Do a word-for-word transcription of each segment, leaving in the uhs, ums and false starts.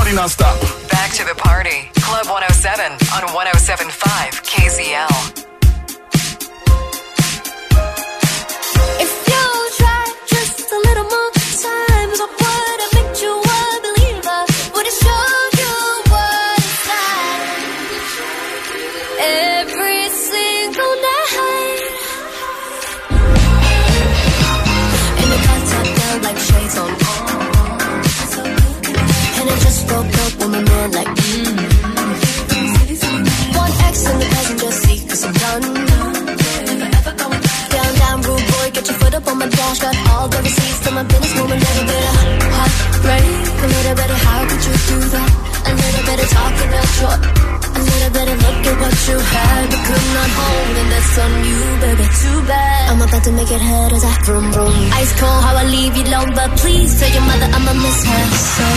party non-stop. Back to the party. Club one oh seven on one oh seven point five K Z L. Like, mm. One X in the passenger seat, cause I'm done. Down, down, rude boy, get your foot up on my dash. Got all the receipts to my business, move a little bit of heartbreak. A little bit of how could you do that? A little bit of talking about your, a little bit of look at what you had, but could not hold, and that's on you, baby. Too bad. I'm about to make it hurt as I vroom vroom. Ice cold, how I leave you alone, but please tell your mother I'ma miss her so.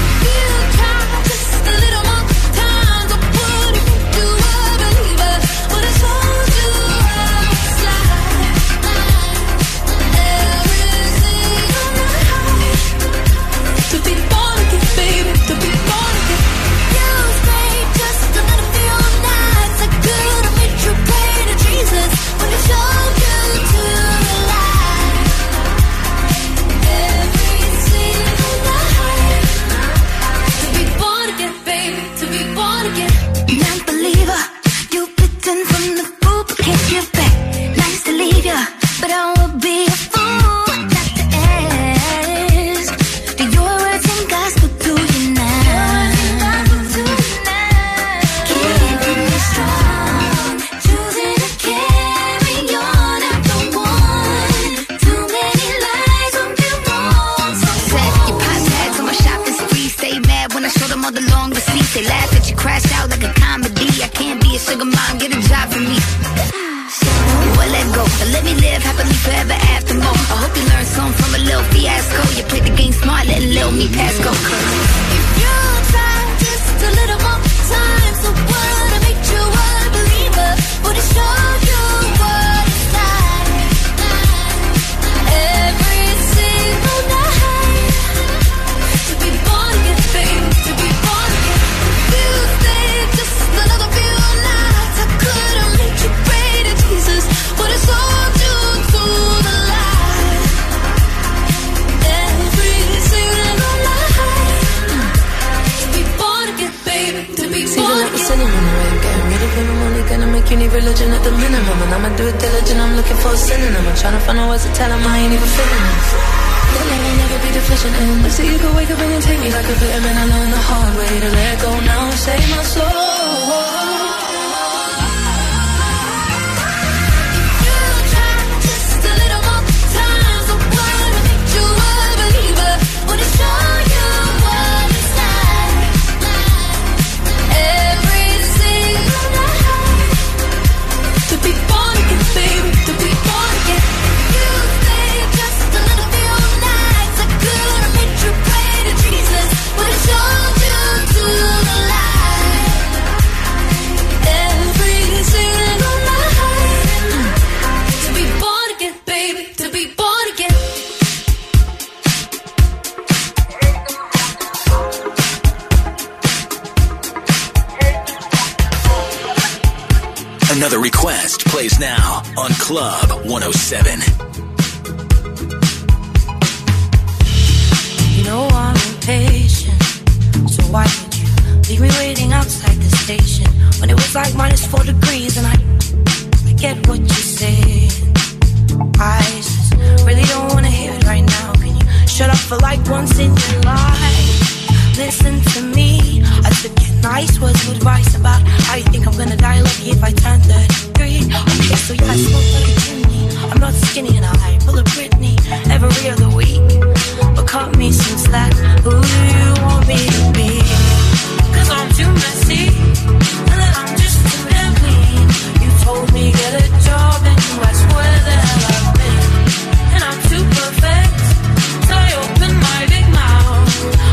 Another request plays now on Club one oh seven. You know I'm impatient, so why did you leave me waiting outside the station when it was like minus four degrees and I, I get what you say. I just really don't want to hear it right now. Can you shut up for like once in your life? Listen to me, I took your nice words of advice about how you think I'm gonna die lucky if I turn thirty-three. Okay, so yeah, I smoke like a chimney. I'm not skinny and I pull a Britney every other week. But cut me some slack, who do you want me to be? Cause I'm too messy, and then I'm just too damn clean. You told me get a job and you asked where the hell I've been. And I'm too perfect, so I open my big mouth.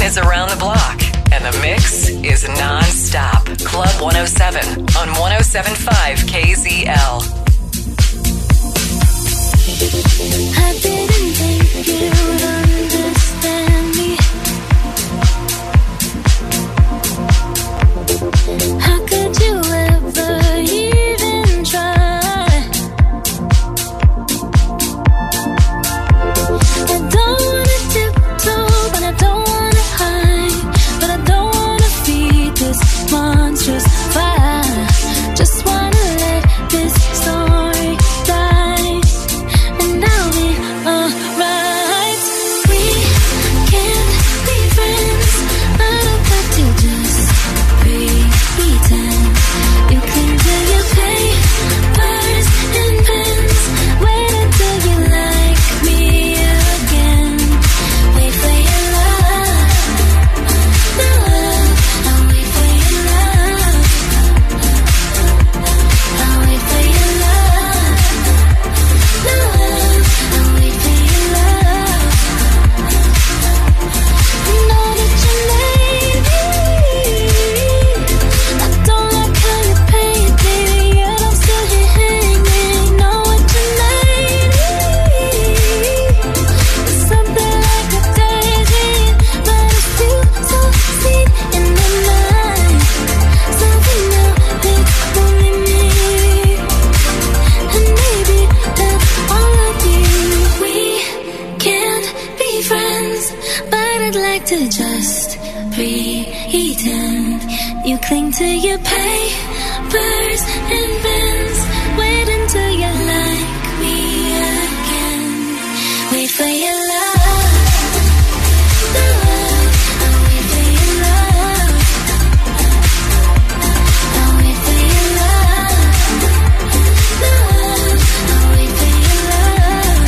is around the block, and the mix is non-stop. Club one oh seven on one oh seven point five K Z L. I didn't think you'd understand me. How could you ever even try? I don't wanna tiptoe, but I don't wanna hide. But I don't wanna feed this monstrous fire. Just wanna let this story die, and I'll be alright. We can't be friends, but I'd like to just pretend. You cling to your papers and pens. Wait until you like me again. Wait for your love, love. I'll wait for your love. I'll wait for your love, love. I'll wait for your love. Know that you made me. I don't like how you play it, baby, yet I'm still here hanging. Know what you made me. It's something like a daydream, but it's still so sweet in the night. Something new, it's only me, and maybe that's all I need. We can't be friends, but I'd like to just pretend. You cling to your papers and pens. Wait until you like me again. Wait for your love, love. I'll wait for your love. I'll wait for your love, love. I'll wait for your love.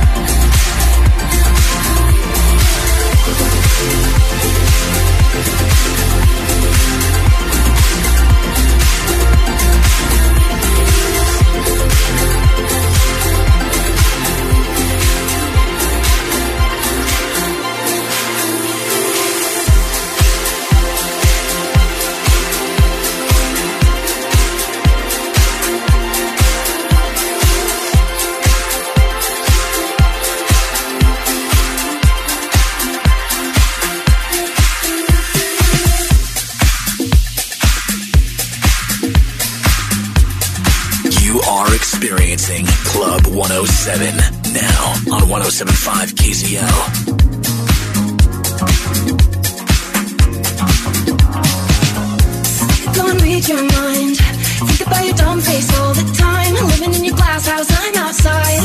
You are experiencing Club one oh seven now on one oh seven point five K Z L. Don't read your mind. Think about your dumb face all the time. Living in your glass house, I'm outside.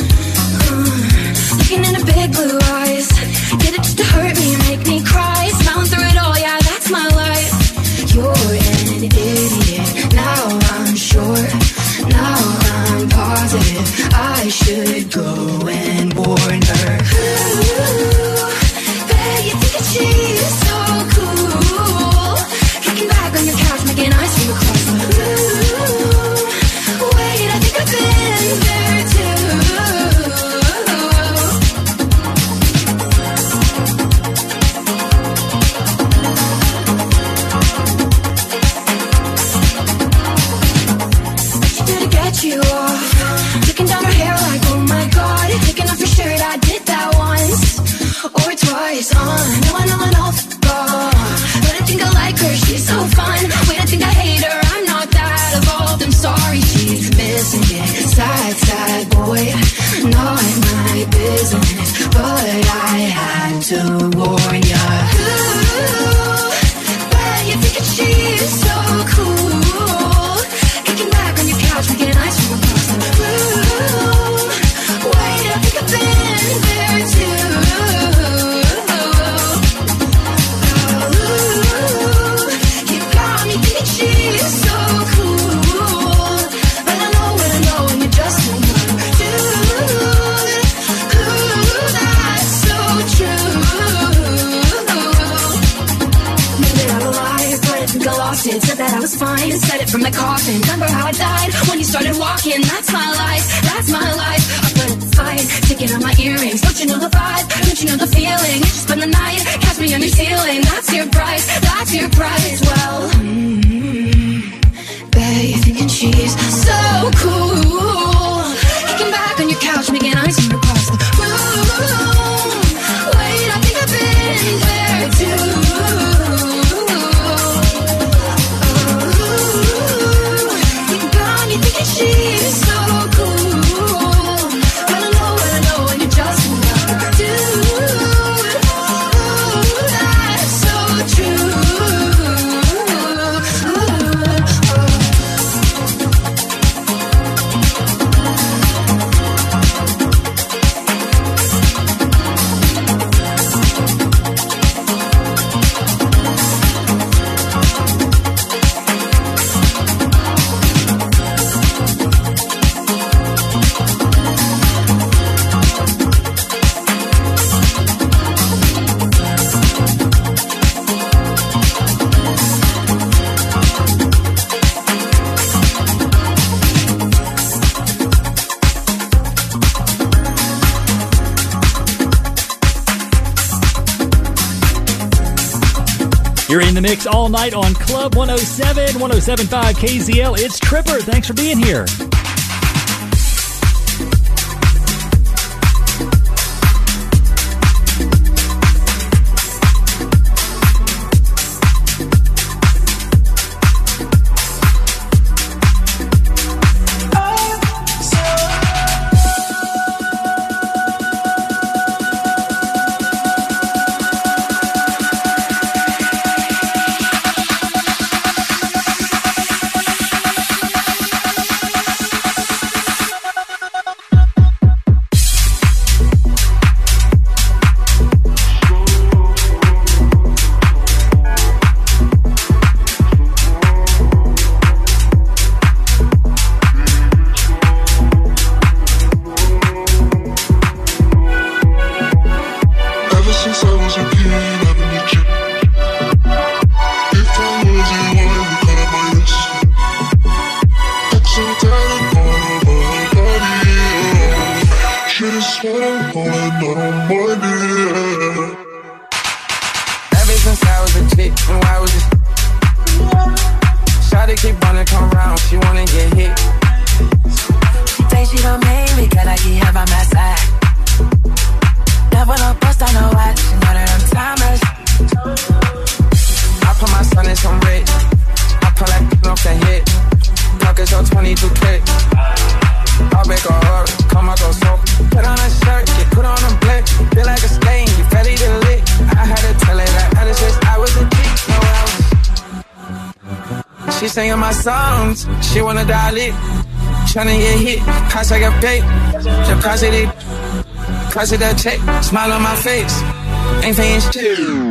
Uh, looking into big blue eyes. Get it just to hurt me, make me cry. Smiling through it all, yeah, that's my life. You're an idiot, now I'm sure. Now I'm positive I should go and warn her. Ooh, bet you think that she's so cool. Kicking back on your couch, making ice cream across got lost it, said that I was fine, said it from the coffin. Remember how I died when you started walking? That's my life, that's my life. I put up a fight, taking out my earrings. Don't you know the vibe? Don't you know the feeling? You should spend the night, catch me on your ceiling. That's your price, that's your price. Well, mm-hmm. Bet you're thinking she's so cool, kicking back on your couch, making ice across the room. Wait, I think I've been there too. She's so cool. But I know, but I know, and you just never do. That's so true. You're in the mix all night on Club one oh seven, one oh seven point five K Z L. It's Tripper. Thanks for being here. She wanna dial it, tryna get hit. Cost like a pay, the price of it, price of that check. Smile on my face, ain't paying shit.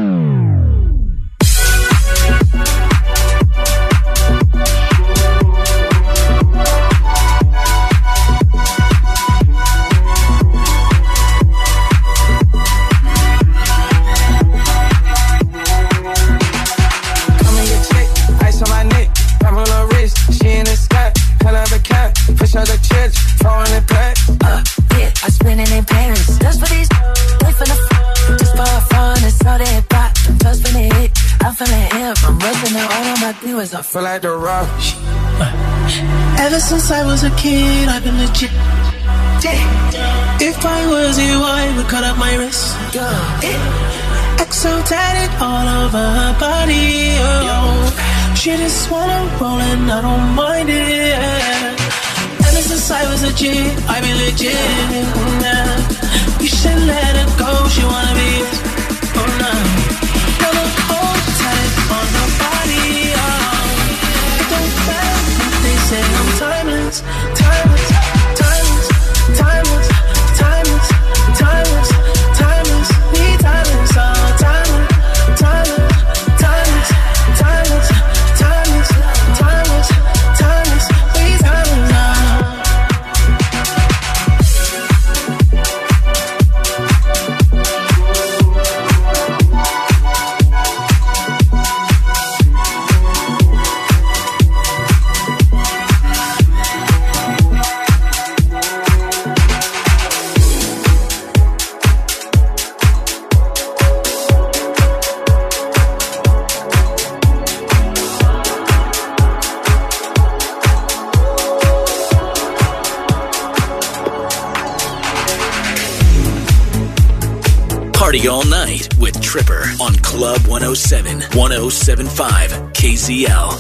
I feel like the rush. Ever since I was a kid, I've been legit. If I was you, I would cut up my wrist. X O tatted all over her body. Oh. She just wanna roll and I don't mind it. Ever since I was a kid, I've been legit. Nah. You should let her go. She wanna be. Oh no. Wanna hold tight on her body. Oh. They say I'm timeless, timeless, timeless, timeless, timeless, timeless, timeless, we timeless, oh, timeless, timeless, timeless, timeless, timeless, timeless, timeless, we timeless, oh. Party all night with Tripper on Club one oh seven, one oh seven point five K Z L.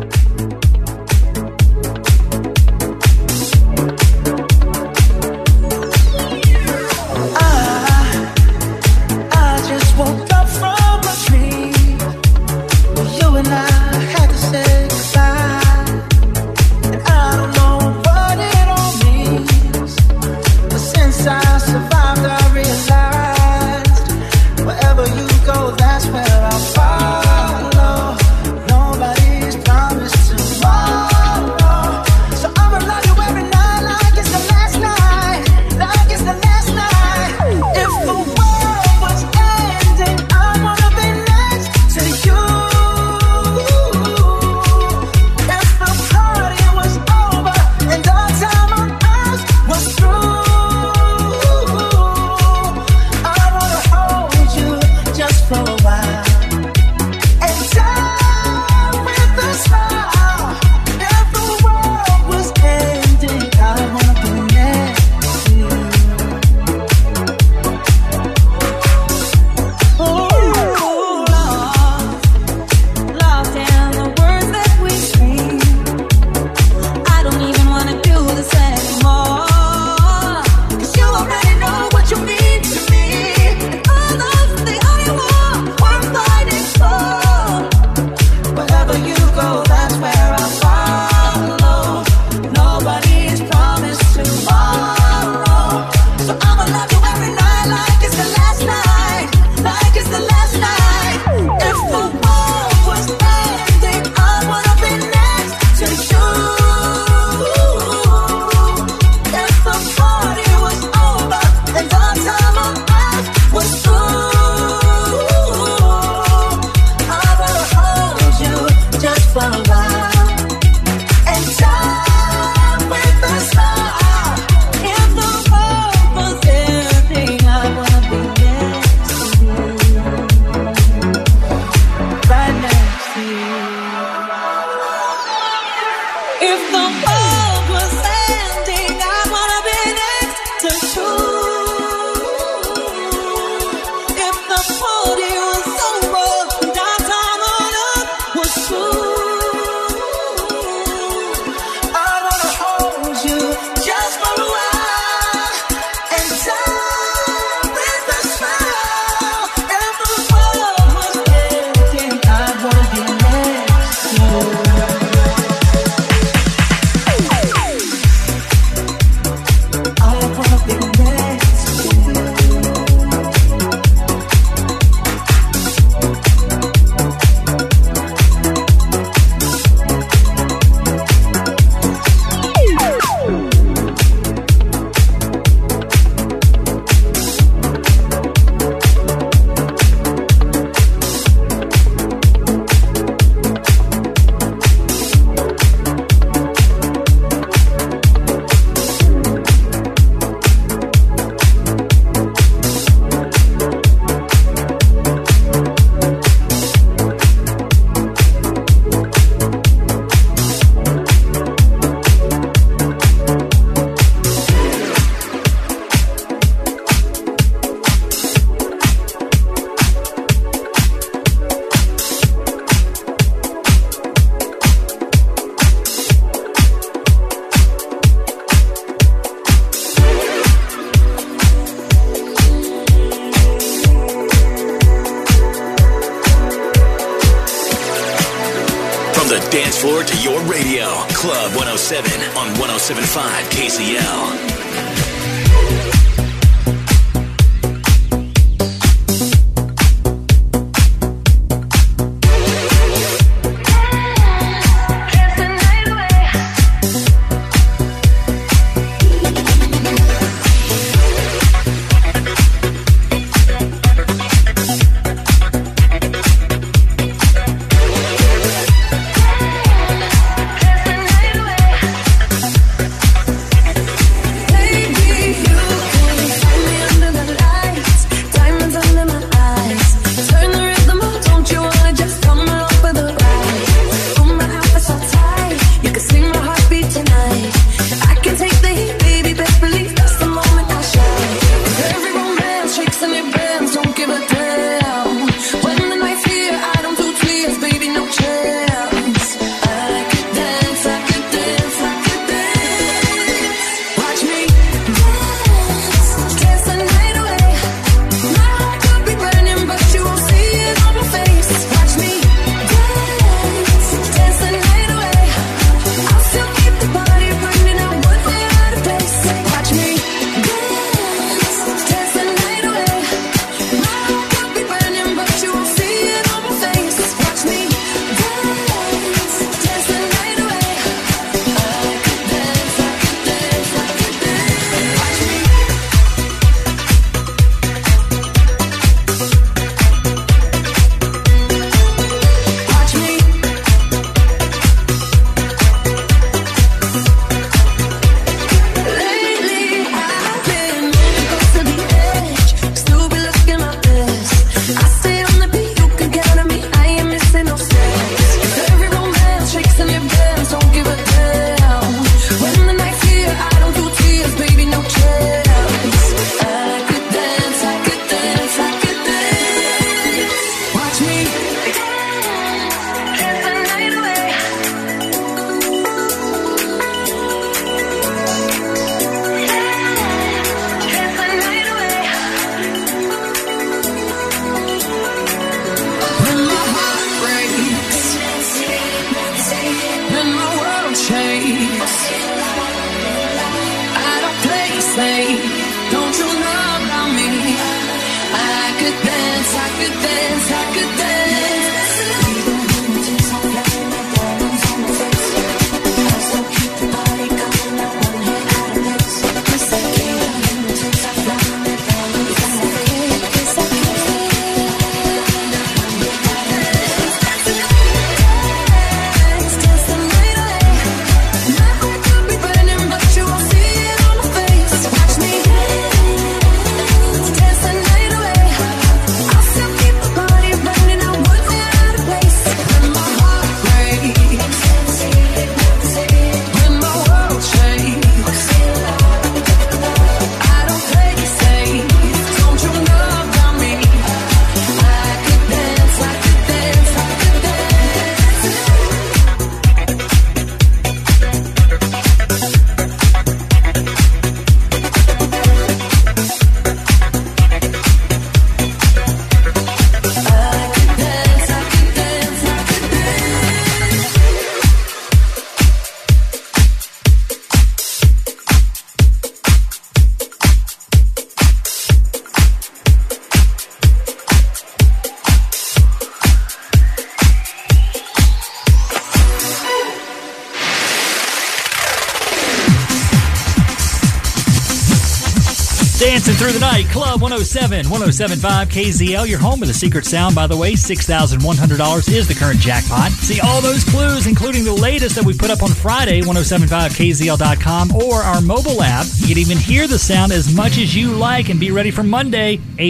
dance floor to your radio. Club one oh seven on one oh seven point five K Z L. Dancing through the night, Club one oh seven, one oh seven point five K Z L. Your home with a secret sound, by the way. six thousand one hundred dollars is the current jackpot. See all those clues, including the latest that we put up on Friday, ten seventy-five K Z L dot com, or our mobile app. You can even hear the sound as much as you like and be ready for Monday,